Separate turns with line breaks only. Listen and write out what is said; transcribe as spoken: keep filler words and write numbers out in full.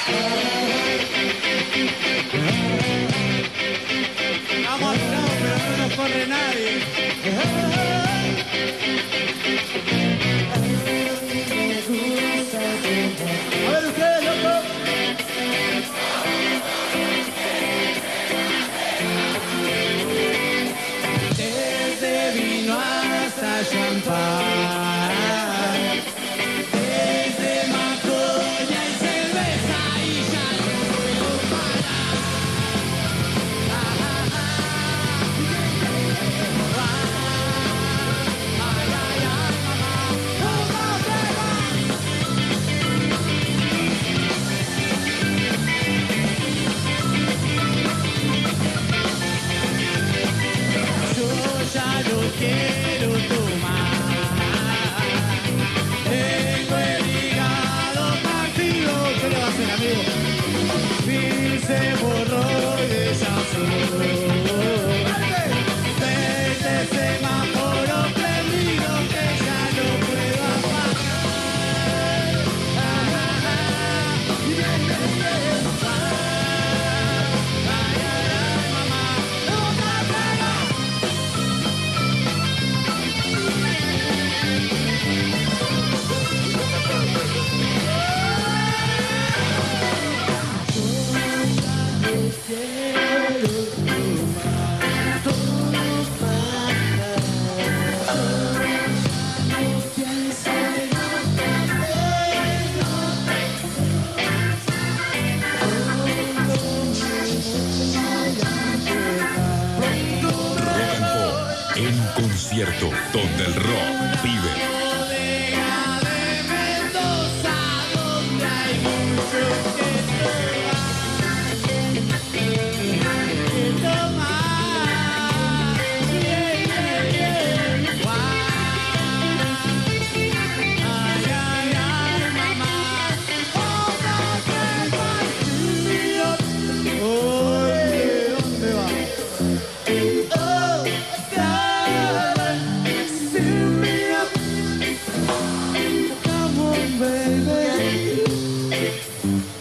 Vamos apurados, pero no nos corre nadie. A ver ustedes, loco. Desde vino hasta champán. Desde macoña y cerveza y ya no puedo parar. Ah, ah, ah. Ay, ay, ay, mamá. ¿Cómo te va? Yo ya no quiero tomar. Tengo el hígado partido. ¿Qué le va a hacer, amigo? Phil se borró y deshazó. Desde semáforo prendido que ya no puedo apagar. Ah, ah, ah. Y viene el tiempo. Ay, ay, ay, mamá. ¡Nunca pega!
Rock and Pop en concierto, donde el rock vive.
Bodega de Mendoza, donde hay mucho que probar, que tomar. Yeah, yeah, yeah. Guau. Ay, ay, ay, mamá. Otra vez partido. Oye, ¿dónde va? Oh, darling, fill me up. Come on, baby.